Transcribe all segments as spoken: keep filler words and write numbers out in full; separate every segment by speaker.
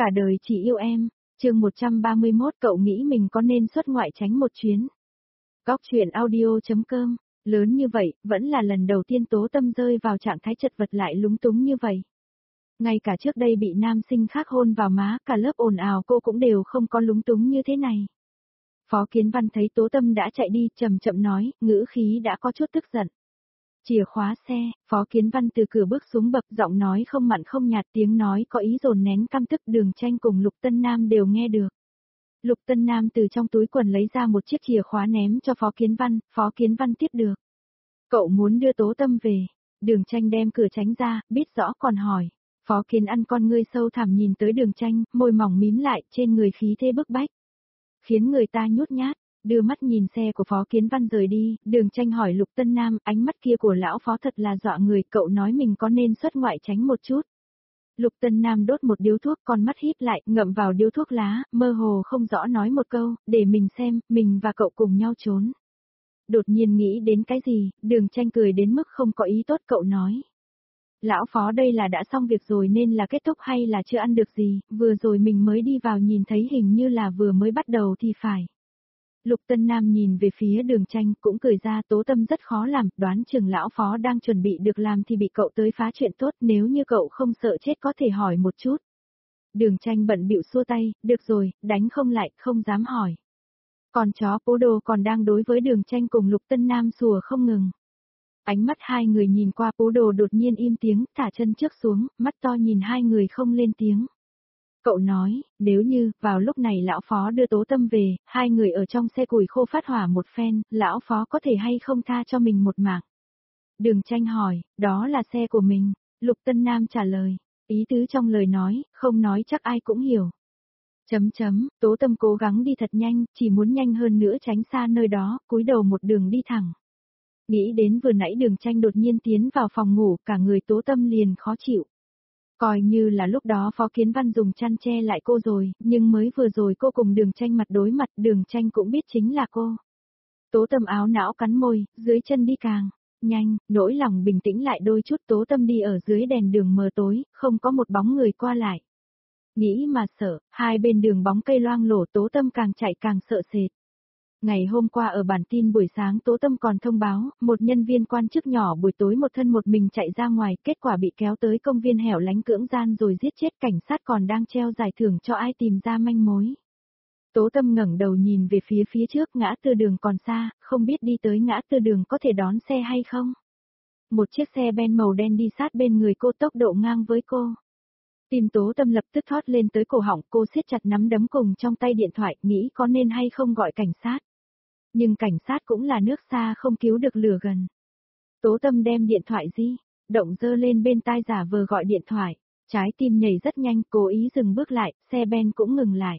Speaker 1: Cả đời chỉ yêu em, chương một trăm ba mươi mốt cậu nghĩ mình có nên xuất ngoại tránh một chuyến. Góc truyện audio.com, lớn như vậy, vẫn là lần đầu tiên Tố Tâm rơi vào trạng thái chật vật lại lúng túng như vậy. Ngay cả trước đây bị nam sinh khác hôn vào má, cả lớp ồn ào cô cũng đều không có lúng túng như thế này. Phó Kiến Văn thấy Tố Tâm đã chạy đi, chậm chậm nói, ngữ khí đã có chút tức giận. Chìa khóa xe, Phó Kiến Văn từ cửa bước xuống bậc, giọng nói không mặn không nhạt, tiếng nói có ý dồn nén căm tức. Đường Tranh cùng Lục Tân Nam đều nghe được. Lục Tân Nam từ trong túi quần lấy ra một chiếc chìa khóa ném cho Phó Kiến Văn, Phó Kiến Văn tiếp được. Cậu muốn đưa Tố Tâm về. Đường Tranh đem cửa tránh ra, biết rõ còn hỏi. Phó Kiến ăn con ngươi sâu thẳm nhìn tới Đường Tranh, môi mỏng mím lại, trên người khí thế bức bách. Khiến người ta nhút nhát. Đưa mắt nhìn xe của Phó Kiến Văn rời đi, Đường Tranh hỏi Lục Tân Nam, ánh mắt kia của lão Phó thật là dọa người, cậu nói mình có nên xuất ngoại tránh một chút. Lục Tân Nam đốt một điếu thuốc, con mắt híp lại, ngậm vào điếu thuốc lá, mơ hồ không rõ nói một câu, để mình xem, mình và cậu cùng nhau trốn. Đột nhiên nghĩ đến cái gì, Đường Tranh cười đến mức không có ý tốt, cậu nói. Lão Phó đây là đã xong việc rồi nên là kết thúc hay là chưa ăn được gì, vừa rồi mình mới đi vào nhìn thấy hình như là vừa mới bắt đầu thì phải. Lục Tân Nam nhìn về phía Đường Tranh cũng cười ra, Tố Tâm rất khó làm, đoán chừng lão Phó đang chuẩn bị được làm thì bị cậu tới phá chuyện tốt, nếu như cậu không sợ chết có thể hỏi một chút. Đường Tranh bận bịu xua tay, được rồi, đánh không lại, không dám hỏi. Còn chó Poodle còn đang đối với Đường Tranh cùng Lục Tân Nam sủa không ngừng. Ánh mắt hai người nhìn qua, Poodle đột nhiên im tiếng, thả chân trước xuống, mắt to nhìn hai người không lên tiếng. Cậu nói, nếu như, vào lúc này lão Phó đưa Tố Tâm về, hai người ở trong xe củi khô phát hỏa một phen, lão Phó có thể hay không tha cho mình một mạng? Đường Tranh hỏi, đó là xe của mình. Lục Tân Nam trả lời, ý tứ trong lời nói, không nói chắc ai cũng hiểu. Chấm chấm, Tố Tâm cố gắng đi thật nhanh, chỉ muốn nhanh hơn nữa tránh xa nơi đó, cúi đầu một đường đi thẳng. Nghĩ đến vừa nãy Đường Tranh đột nhiên tiến vào phòng ngủ, cả người Tố Tâm liền khó chịu. Coi như là lúc đó Phó Kiến Văn dùng chăn che lại cô rồi, nhưng mới vừa rồi cô cùng Đường Tranh mặt đối mặt, Đường Tranh cũng biết chính là cô. Tố Tâm áo não cắn môi, dưới chân đi càng nhanh, nỗi lòng bình tĩnh lại đôi chút. Tố Tâm đi ở dưới đèn đường mờ tối, không có một bóng người qua lại. Nghĩ mà sợ, hai bên đường bóng cây loang lổ, Tố Tâm càng chạy càng sợ sệt. Ngày hôm qua ở bản tin buổi sáng Tố Tâm còn thông báo, một nhân viên quan chức nhỏ buổi tối một thân một mình chạy ra ngoài, kết quả bị kéo tới công viên hẻo lánh cưỡng gian rồi giết chết, cảnh sát còn đang treo giải thưởng cho ai tìm ra manh mối. Tố Tâm ngẩng đầu nhìn về phía phía trước, ngã tư đường còn xa, không biết đi tới ngã tư đường có thể đón xe hay không. Một chiếc xe ben màu đen đi sát bên người cô, tốc độ ngang với cô. Tim Tố Tâm lập tức thoát lên tới cổ họng, cô siết chặt nắm đấm cùng trong tay điện thoại, nghĩ có nên hay không gọi cảnh sát. Nhưng cảnh sát cũng là nước xa không cứu được lửa gần. Tố Tâm đem điện thoại di động giơ lên bên tai giả vờ gọi điện thoại, trái tim nhảy rất nhanh, cố ý dừng bước lại, xe ben cũng ngừng lại.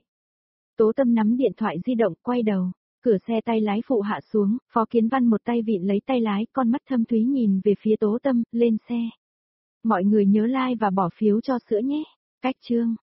Speaker 1: Tố Tâm nắm điện thoại di động, quay đầu, cửa xe tay lái phụ hạ xuống, Phó Kiến Văn một tay vịn lấy tay lái, con mắt thâm thúy nhìn về phía Tố Tâm, lên xe. Mọi người nhớ like và bỏ phiếu cho sữa nhé. Cách chương